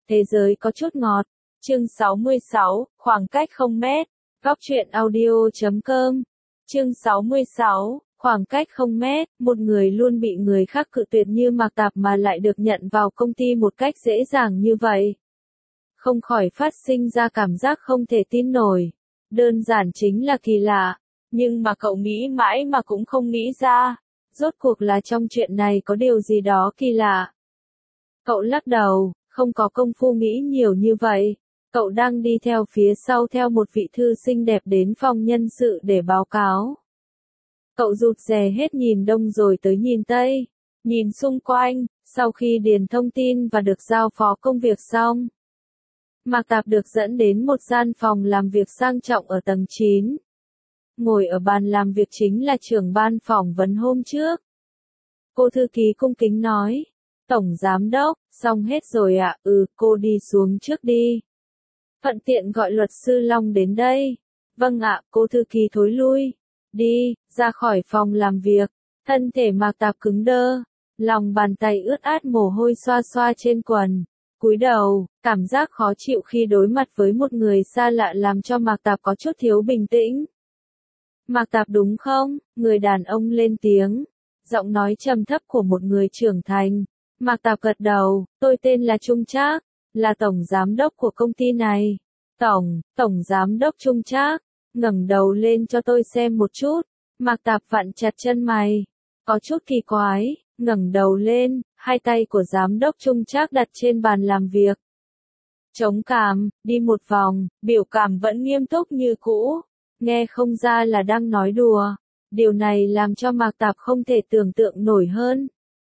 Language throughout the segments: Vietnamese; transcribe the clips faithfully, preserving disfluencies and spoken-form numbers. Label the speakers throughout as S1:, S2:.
S1: Thế giới có chút ngọt. Chương sáu mươi sáu, khoảng cách không mét. Góc truyện audio chấm com. Chương sáu mươi sáu, khoảng cách không mét. Một người luôn bị người khác cự tuyệt như Mạc Tạp mà lại được nhận vào công ty một cách dễ dàng như vậy. Không khỏi phát sinh ra cảm giác không thể tin nổi. Đơn giản chính là kỳ lạ. Nhưng mà cậu nghĩ mãi mà cũng không nghĩ ra. Rốt cuộc là trong chuyện này có điều gì đó kỳ lạ. Cậu lắc đầu, không có công phu nghĩ nhiều như vậy. Cậu đang đi theo phía sau theo một vị thư xinh đẹp đến phòng nhân sự để báo cáo. Cậu rụt rè hết nhìn đông rồi tới nhìn tây, nhìn xung quanh, sau khi điền thông tin và được giao phó công việc xong. Mạc Tạp được dẫn đến một gian phòng làm việc sang trọng ở tầng chín. Ngồi ở bàn làm việc chính là trưởng ban phỏng vấn hôm trước. Cô thư ký cung kính nói, Tổng Giám Đốc, xong hết rồi ạ, à? ừ, cô đi xuống trước đi. Thuận tiện gọi luật sư Long đến đây. Vâng ạ, cô thư ký thối lui. Đi, ra khỏi phòng làm việc. Thân thể Mạc Tạp cứng đơ. Lòng bàn tay ướt át mồ hôi xoa xoa trên quần. Cúi đầu, cảm giác khó chịu khi đối mặt với một người xa lạ làm cho Mạc Tạp có chút thiếu bình tĩnh. Mạc Tạp đúng không? Người đàn ông lên tiếng. Giọng nói trầm thấp của một người trưởng thành. Mạc Tạp gật đầu, tôi tên là Trung Trác, là tổng giám đốc của công ty này. Tổng, tổng giám đốc Trung Trác, ngẩng đầu lên cho tôi xem một chút. Mạc Tạp vặn chặt chân mày, có chút kỳ quái, ngẩng đầu lên, hai tay của giám đốc Trung Trác đặt trên bàn làm việc. Chống cằm, đi một vòng, biểu cảm vẫn nghiêm túc như cũ, nghe không ra là đang nói đùa. Điều này làm cho Mạc Tạp không thể tưởng tượng nổi hơn.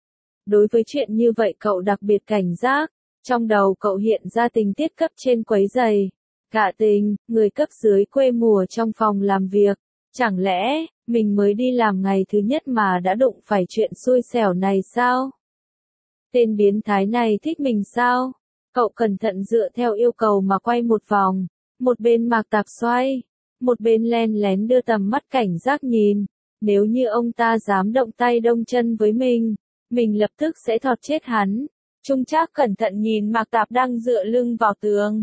S1: Đối với chuyện như vậy cậu đặc biệt cảnh giác, trong đầu cậu hiện ra tình tiết cấp trên quấy rầy, gạ tình, người cấp dưới quê mùa trong phòng làm việc. Chẳng lẽ, mình mới đi làm ngày thứ nhất mà đã đụng phải chuyện xui xẻo này sao? Tên biến thái này thích mình sao? Cậu cẩn thận dựa theo yêu cầu mà quay một vòng, một bên Mạc Tạp xoay, một bên len lén đưa tầm mắt cảnh giác nhìn. Nếu như ông ta dám động tay động chân với mình, mình lập tức sẽ thọt chết hắn. Trung Trác cẩn thận nhìn Mạc Tạp đang dựa lưng vào tường.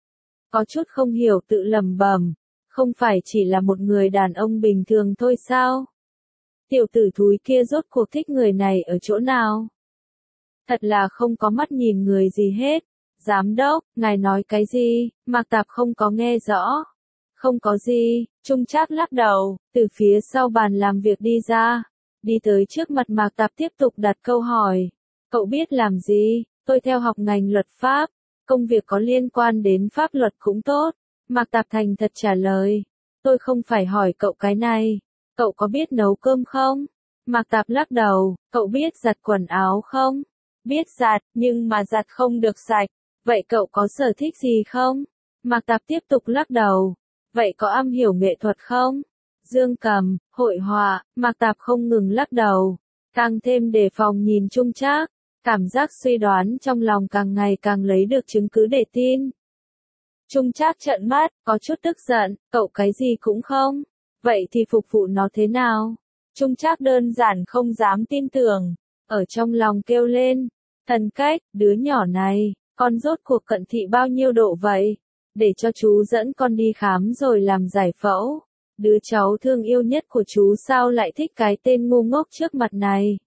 S1: Có chút không hiểu tự lẩm bẩm, không phải chỉ là một người đàn ông bình thường thôi sao? Tiểu tử thúi kia rốt cuộc thích người này ở chỗ nào? Thật là không có mắt nhìn người gì hết. Giám đốc, ngài nói cái gì? Mạc Tạp không có nghe rõ. Không có gì, Trung Trác lắc đầu, từ phía sau bàn làm việc đi ra. Đi tới trước mặt Mạc Tạp tiếp tục đặt câu hỏi. Cậu biết làm gì? Tôi theo học ngành luật pháp. Công việc có liên quan đến pháp luật cũng tốt. Mạc Tạp thành thật trả lời. Tôi không phải hỏi cậu cái này. Cậu có biết nấu cơm không? Mạc Tạp lắc đầu. Cậu biết giặt quần áo không? Biết giặt, nhưng mà giặt không được sạch. Vậy cậu có sở thích gì không? Mạc Tạp tiếp tục lắc đầu. Vậy có am hiểu nghệ thuật không? Dương cầm, hội họa, Mạc Tạp không ngừng lắc đầu. Càng thêm đề phòng nhìn Trung Trác, cảm giác suy đoán trong lòng càng ngày càng lấy được chứng cứ để tin. Trung Trác trợn mắt, có chút tức giận, cậu cái gì cũng không. Vậy thì phục vụ nó thế nào? Trung Trác đơn giản không dám tin tưởng, ở trong lòng kêu lên. Thần cách, đứa nhỏ này, con rốt cuộc cận thị bao nhiêu độ vậy? Để cho chú dẫn con đi khám rồi làm giải phẫu. Đứa cháu thương yêu nhất của chú sao lại thích cái tên ngu ngốc trước mặt này?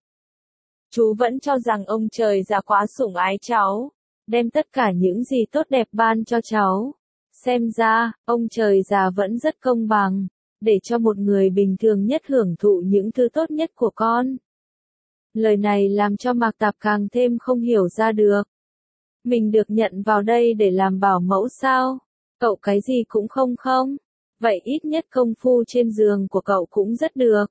S1: Chú vẫn cho rằng ông trời già quá sủng ái cháu, đem tất cả những gì tốt đẹp ban cho cháu. Xem ra, ông trời già vẫn rất công bằng, để cho một người bình thường nhất hưởng thụ những thứ tốt nhất của con. Lời này làm cho Mạc Tạp càng thêm không hiểu ra được. Mình được nhận vào đây để làm bảo mẫu sao? Cậu cái gì cũng không không? Vậy ít nhất công phu trên giường của cậu cũng rất được.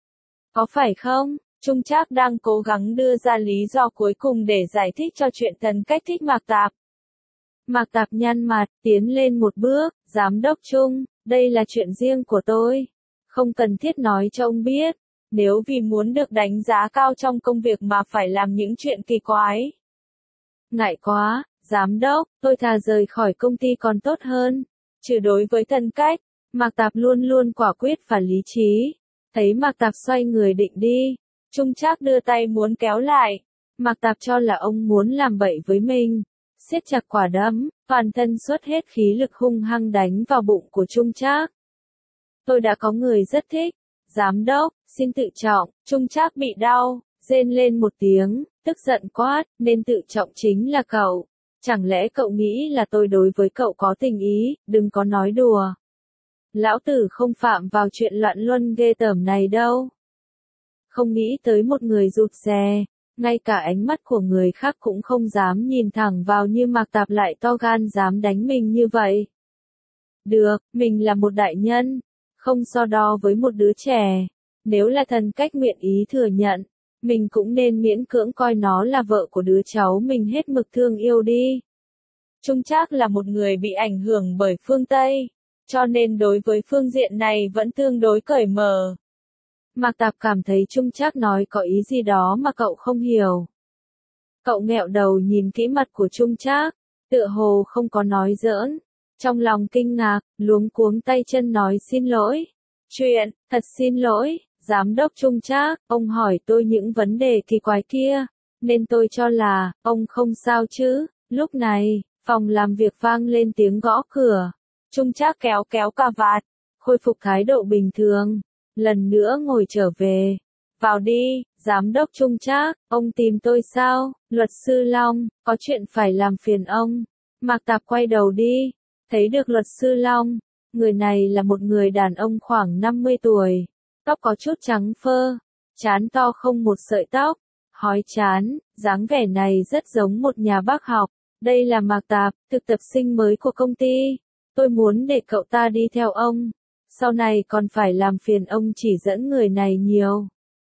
S1: Có phải không? Trung Trác đang cố gắng đưa ra lý do cuối cùng để giải thích cho chuyện Thần cách thích Mạc Tạp. Mạc Tạp nhăn mặt, tiến lên một bước, Giám đốc Trung, đây là chuyện riêng của tôi. Không cần thiết nói cho ông biết. Nếu vì muốn được đánh giá cao trong công việc mà phải làm những chuyện kỳ quái. Ngại quá, Giám đốc, tôi thà rời khỏi công ty còn tốt hơn. Trừ đối với Thần cách, Mạc Tạp luôn luôn quả quyết và lý trí. Thấy Mạc Tạp xoay người định đi, Trung Trác đưa tay muốn kéo lại. Mạc Tạp cho là ông muốn làm bậy với mình. siết chặt quả đấm, toàn thân xuất hết khí lực hung hăng đánh vào bụng của Trung Trác. Tôi đã có người rất thích. Giám đốc, xin tự trọng. Trung Trác bị đau, rên lên một tiếng, tức giận quát, nên tự trọng chính là cậu. Chẳng lẽ cậu nghĩ là tôi đối với cậu có tình ý, đừng có nói đùa. Lão tử không phạm vào chuyện loạn luân ghê tởm này đâu. Không nghĩ tới một người rụt rè, ngay cả ánh mắt của người khác cũng không dám nhìn thẳng vào như Mạc Tạp lại to gan dám đánh mình như vậy. Được, mình là một đại nhân, không so đo với một đứa trẻ. Nếu là Thần Cách nguyện ý thừa nhận, mình cũng nên miễn cưỡng coi nó là vợ của đứa cháu mình hết mực thương yêu đi. Trung Trác là một người bị ảnh hưởng bởi phương Tây, cho nên đối với phương diện này vẫn tương đối cởi mở. Mạc Tạp cảm thấy Trung Trác nói có ý gì đó mà cậu không hiểu. Cậu nghẹo đầu nhìn kỹ mặt của Trung Trác, tựa hồ không có nói giỡn. Trong lòng kinh ngạc, luống cuống tay chân nói xin lỗi. Chuyện, thật xin lỗi, Giám đốc Trung Trác, ông hỏi tôi những vấn đề kỳ quái kia, nên tôi cho là, ông không sao chứ. Lúc này, phòng làm việc vang lên tiếng gõ cửa. Trung Trác kéo kéo cà vạt, khôi phục thái độ bình thường, lần nữa ngồi trở về. Vào đi, Giám đốc Trung Trác, ông tìm tôi sao? Luật sư Long, có chuyện phải làm phiền ông. Mạc Tạp quay đầu đi, thấy được luật sư Long. Người này là một người đàn ông khoảng năm mươi tuổi, tóc có chút trắng phơ, trán to không một sợi tóc, hói trán, dáng vẻ này rất giống một nhà bác học. Đây là Mạc Tạp, thực tập sinh mới của công ty. Tôi muốn để cậu ta đi theo ông. Sau này còn phải làm phiền ông chỉ dẫn người này nhiều.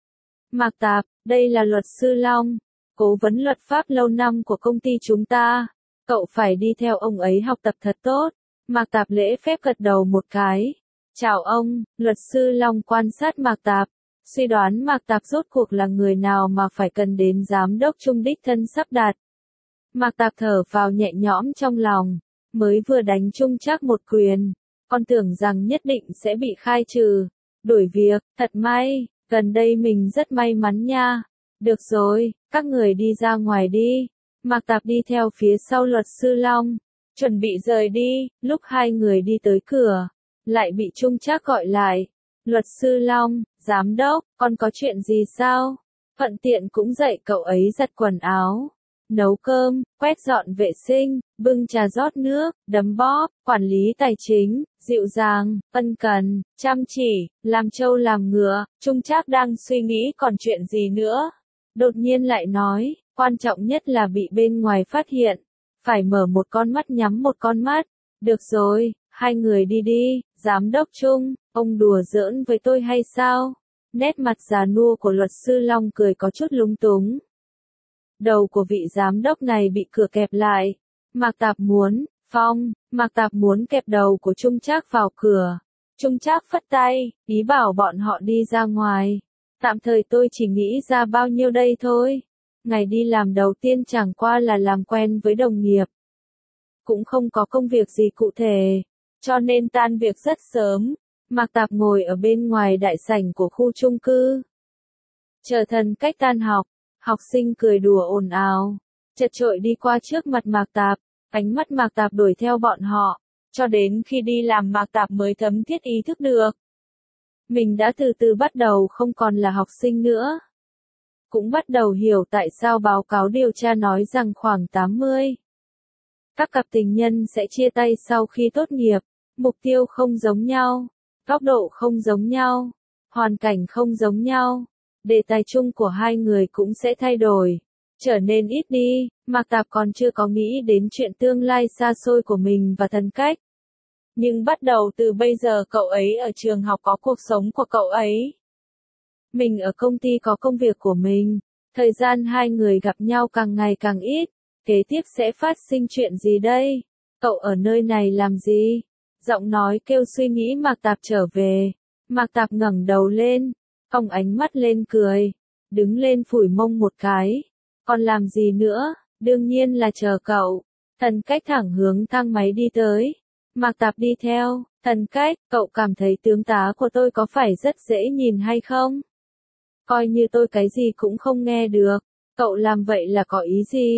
S1: Mạc Tạp, đây là luật sư Long, cố vấn luật pháp lâu năm của công ty chúng ta. Cậu phải đi theo ông ấy học tập thật tốt. Mạc Tạp lễ phép gật đầu một cái. Chào ông, luật sư Long quan sát Mạc Tạp, suy đoán Mạc Tạp rốt cuộc là người nào mà phải cần đến giám đốc Trung đích thân sắp đặt. Mạc Tạp thở vào nhẹ nhõm trong lòng, mới vừa đánh Trung Trác một quyền, con tưởng rằng nhất định sẽ bị khai trừ, đuổi việc, thật may, gần đây mình rất may mắn nha. Được rồi, các người đi ra ngoài đi. Mạc Tạp đi theo phía sau luật sư Long, chuẩn bị rời đi, lúc hai người đi tới cửa, lại bị Trung Trác gọi lại. Luật sư Long, giám đốc, con có chuyện gì sao? Thuận tiện cũng dạy cậu ấy giặt quần áo, nấu cơm, quét dọn vệ sinh, bưng trà rót nước, đấm bóp, quản lý tài chính, dịu dàng, ân cần, chăm chỉ, làm trâu làm ngựa. Trung Trác đang suy nghĩ còn chuyện gì nữa. Đột nhiên lại nói, quan trọng nhất là bị bên ngoài phát hiện. Phải mở một con mắt nhắm một con mắt. Được rồi, hai người đi đi, giám đốc Trung, ông đùa giỡn với tôi hay sao? Nét mặt già nua của luật sư Long cười có chút lúng túng. Đầu của vị giám đốc này bị cửa kẹp lại. Mạc Tạp muốn, Phong, Mạc Tạp muốn kẹp đầu của Trung Trác vào cửa. Trung Trác phất tay, ý bảo bọn họ đi ra ngoài. Tạm thời tôi chỉ nghĩ ra bao nhiêu đây thôi. Ngày đi làm đầu tiên chẳng qua là làm quen với đồng nghiệp. Cũng không có công việc gì cụ thể, cho nên tan việc rất sớm. Mạc Tạp ngồi ở bên ngoài đại sảnh của khu chung cư. Chờ Thần Cách tan học, học sinh cười đùa ồn ào, chật chội đi qua trước mặt Mạc Tạp, ánh mắt Mạc Tạp đuổi theo bọn họ, cho đến khi đi làm Mạc Tạp mới thấm thiết ý thức được. Mình đã từ từ bắt đầu không còn là học sinh nữa. Cũng bắt đầu hiểu tại sao báo cáo điều tra nói rằng khoảng tám mươi. Các cặp tình nhân sẽ chia tay sau khi tốt nghiệp, mục tiêu không giống nhau, góc độ không giống nhau, hoàn cảnh không giống nhau, đề tài chung của hai người cũng sẽ thay đổi, trở nên ít đi. Mạc Tạp còn chưa có nghĩ đến chuyện tương lai xa xôi của mình và Thần Cách. Nhưng bắt đầu từ bây giờ cậu ấy ở trường học có cuộc sống của cậu ấy. Mình ở công ty có công việc của mình, thời gian hai người gặp nhau càng ngày càng ít, kế tiếp sẽ phát sinh chuyện gì đây? Cậu ở nơi này làm gì? Giọng nói kêu suy nghĩ Mạc Tạp trở về. Mạc Tạp ngẩng đầu lên, cong ánh mắt lên cười, đứng lên phủi mông một cái. Còn làm gì nữa? Đương nhiên là chờ cậu. Thần Cách thẳng hướng thang máy đi tới. Mạc Tạp đi theo. Thần Cách, cậu cảm thấy tướng tá của tôi có phải rất dễ nhìn hay không? Coi như tôi cái gì cũng không nghe được. Cậu làm vậy là có ý gì?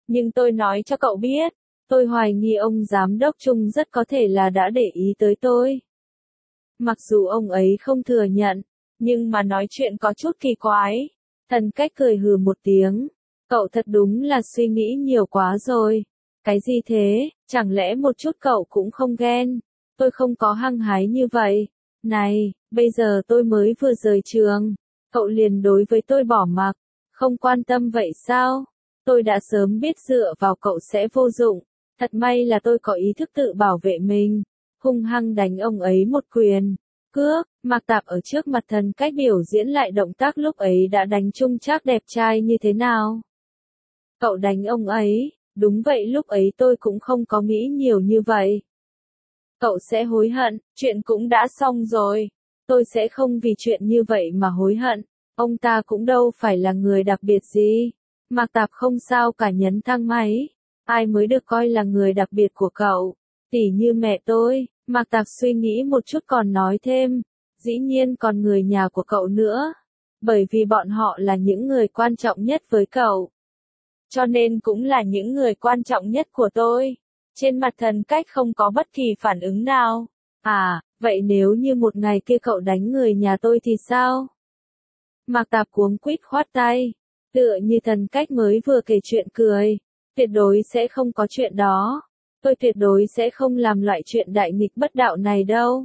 S1: Nhưng tôi nói cho cậu biết, tôi hoài nghi ông giám đốc Trung rất có thể là đã để ý tới tôi. Mặc dù ông ấy không thừa nhận, nhưng mà nói chuyện có chút kỳ quái. Thần cách cười hừ một tiếng. Cậu thật đúng là suy nghĩ nhiều quá rồi. Cái gì thế, chẳng lẽ một chút cậu cũng không ghen? Tôi không có hăng hái như vậy. Này, bây giờ tôi mới vừa rời trường. Cậu liền đối với tôi bỏ mặc. Không quan tâm vậy sao? Tôi đã sớm biết dựa vào cậu sẽ vô dụng. Thật may là tôi có ý thức tự bảo vệ mình. Hung hăng đánh ông ấy một quyền. Cước, Mạc Tạp ở trước mặt Thần cách biểu diễn lại động tác lúc ấy đã đánh Trung Trác đẹp trai như thế nào. Cậu đánh ông ấy, đúng vậy lúc ấy tôi cũng không có nghĩ nhiều như vậy. Cậu sẽ hối hận, chuyện cũng đã xong rồi. Tôi sẽ không vì chuyện như vậy mà hối hận. Ông ta cũng đâu phải là người đặc biệt gì. Mạc Tạp không sao cả nhấn thang máy. Ai mới được coi là người đặc biệt của cậu? Tỉ như mẹ tôi. Mạc Tạp suy nghĩ một chút còn nói thêm. Dĩ nhiên còn người nhà của cậu nữa. Bởi vì bọn họ là những người quan trọng nhất với cậu. Cho nên cũng là những người quan trọng nhất của tôi. Trên mặt Thần cách không có bất kỳ phản ứng nào. À, vậy nếu như một ngày kia cậu đánh người nhà tôi thì sao? Mạc Tạp cuống quýt khoát tay. Tựa như Thần cách mới vừa kể chuyện cười. Tuyệt đối sẽ không có chuyện đó. Tôi tuyệt đối sẽ không làm loại chuyện đại nghịch bất đạo này đâu.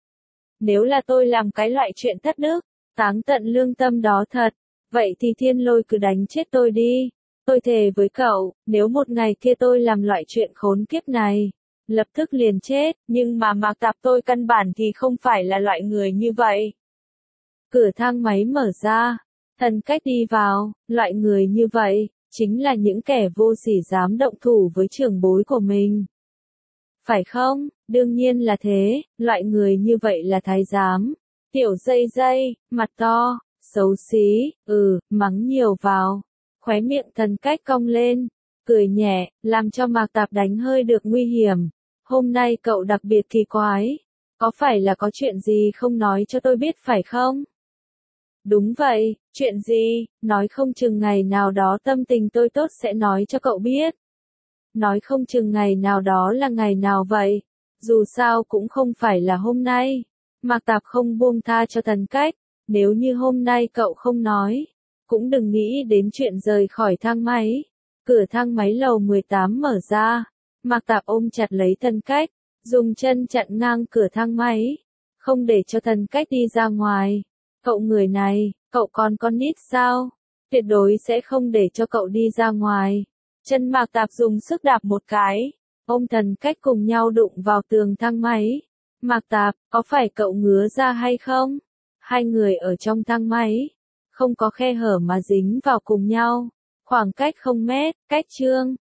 S1: Nếu là tôi làm cái loại chuyện thất đức, táng tận lương tâm đó thật, vậy thì thiên lôi cứ đánh chết tôi đi. Tôi thề với cậu, nếu một ngày kia tôi làm loại chuyện khốn kiếp này, lập tức liền chết, nhưng mà Mạc Tạp tôi căn bản thì không phải là loại người như vậy. Cửa thang máy mở ra, Thần cách đi vào, loại người như vậy, chính là những kẻ vô sỉ dám động thủ với trưởng bối của mình. Phải không? Đương nhiên là thế, loại người như vậy là thái giám. Tiểu dây dây, mặt to, xấu xí, ừ, mắng nhiều vào. Khóe miệng Thần cách cong lên, cười nhẹ, làm cho Mạc Tạp đánh hơi được nguy hiểm. Hôm nay cậu đặc biệt kỳ quái. Có phải là có chuyện gì không nói cho tôi biết phải không? Đúng vậy, chuyện gì, nói không chừng ngày nào đó tâm tình tôi tốt sẽ nói cho cậu biết. Nói không chừng ngày nào đó là ngày nào vậy, dù sao cũng không phải là hôm nay. Mạc Tạp không buông tha cho Thần cách, nếu như hôm nay cậu không nói, cũng đừng nghĩ đến chuyện rời khỏi thang máy. Cửa thang máy lầu mười tám mở ra, Mạc Tạp ôm chặt lấy Thần cách, dùng chân chặn ngang cửa thang máy, không để cho Thần cách đi ra ngoài. Cậu người này, cậu còn con nít sao? Tuyệt đối sẽ không để cho cậu đi ra ngoài. Chân Mạc Tạp dùng sức đạp một cái, ôm Thần cách cùng nhau đụng vào tường thang máy. Mạc Tạp, có phải cậu ngứa ra hay không? Hai người ở trong thang máy, không có khe hở mà dính vào cùng nhau. Khoảng cách không mét, cách chương.